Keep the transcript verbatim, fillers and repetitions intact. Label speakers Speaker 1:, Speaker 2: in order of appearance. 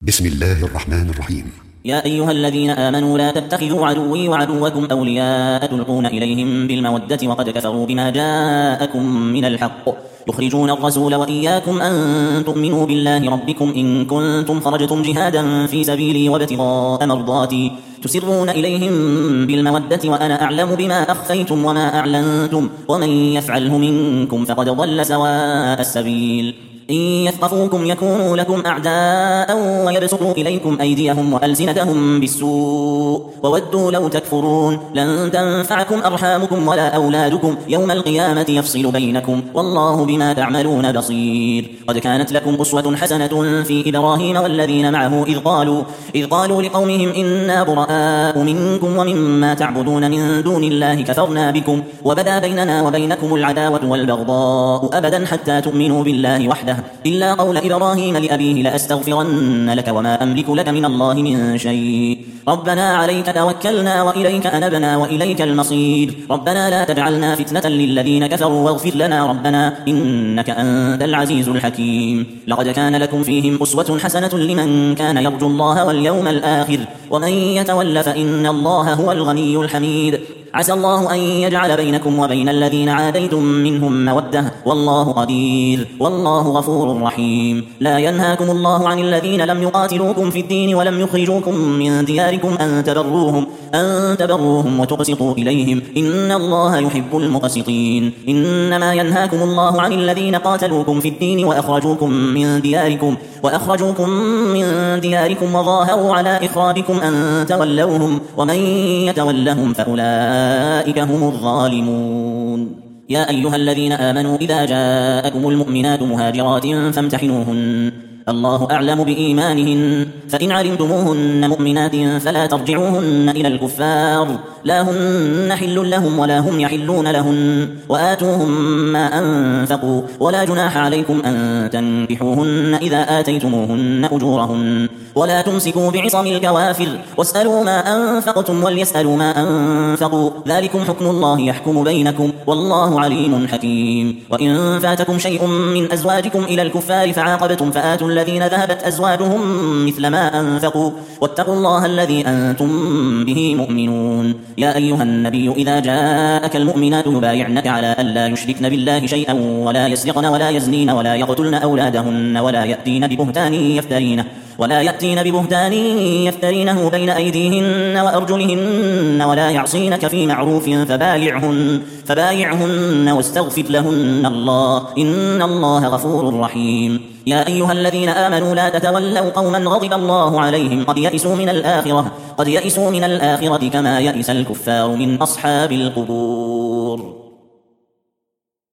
Speaker 1: بسم الله الرحمن الرحيم.
Speaker 2: يا أيها الذين آمنوا لا تتخذوا عدوي وعدوكم أولياء تلقون إليهم بالمودة وقد كفروا بما جاءكم من الحق يخرجون الرسول وإياكم أن تؤمنوا بالله ربكم إن كنتم خرجتم جهادا في سبيلي وابتغاء مرضاتي تسرون إليهم بالمودة وأنا أعلم بما أخفيتم وما أعلنتم ومن يفعله منكم فقد ضل سواء السبيل. إن يثقفوكم يكونوا لكم أعداء ويبسطوا إليكم أيديهم وألسنتهم بالسوء وودوا لو تكفرون لن تنفعكم أرحامكم ولا أولادكم يوم القيامة يفصل بينكم والله بما تعملون بصير. قد كانت لكم أسوة حسنة في إبراهيم والذين معه إذ قالوا, إذ قالوا لقومهم إنا براء منكم ومما تعبدون من دون الله كفرنا بكم وبدا بيننا وبينكم العداوة والبغضاء أبدا حتى تؤمنوا بالله وحده إلا قول إبراهيم لأبيه لأستغفرن لك وما أملك لك من الله من شيء ربنا عليك توكلنا وإليك أنبنا وإليك المصير ربنا لا تجعلنا فتنة للذين كفروا واغفر لنا ربنا إنك أنت العزيز الحكيم. لقد كان لكم فيهم أسوة حسنة لمن كان يرجو الله واليوم الآخر ومن يتول فإن الله هو الغني الحميد. عسى الله أن يجعل بينكم وبين الذين عاديتم منهم مودة والله قدير والله غفور رحيم. لا ينهاكم الله عن الذين لم يقاتلوكم في الدين ولم يخرجوكم من دياركم أن تبروهم, أن تبروهم وتقسطوا إليهم إن الله يحب المقسطين. إنما ينهاكم الله عن الذين قاتلوكم في الدين وأخرجوكم من دياركم وأخرجوكم من دياركم وظاهروا على إخراجكم أن تولوهم ومن يتولهم فأولئك هم الظالمون. يا أيها الذين آمنوا إذا جاءكم المؤمنات مهاجرات فامتحنوهن الله أعلم بإيمانهن فإن علمتموهن مؤمنات فلا ترجعوهن إلى الكفار لا هن حل لهم ولا هم يحلون لهن وآتوهم ما أنفقوا ولا جناح عليكم أن تنكحوهن إذا آتيتموهن أجورهن ولا تمسكوا بعصم الكوافر واسألوا ما أنفقتم وليسألوا ما أنفقوا ذلكم حكم الله يحكم بينكم والله عليم حكيم. وإن فاتكم شيء من أزواجكم إلى الكفار فعاقبتم فآتوا الذين ذهبت أزواجهم مثل ما أنفقوا واتقوا الله الذي أنتم به مؤمنون. يا أيها النبي إذا جاءك المؤمنات يبايعنك على ألا يشركن بالله شيئا ولا يسرقن ولا يزنين ولا يقتلن أولادهن ولا يأتين ببهتان يفترينه ولا يأتين ببهتان يفترينه بين أيديهن وأرجلهن ولا يعصينك في معروف فبايعهن, فبايعهن واستغفر لهن الله إن الله غفور رحيم. يا أيها الذين آمنوا لا تتولوا قوما غضب الله عليهم قد يئسوا من الآخرة, قد يئسوا من الآخرة كما يئس الكفار من أصحاب القبور.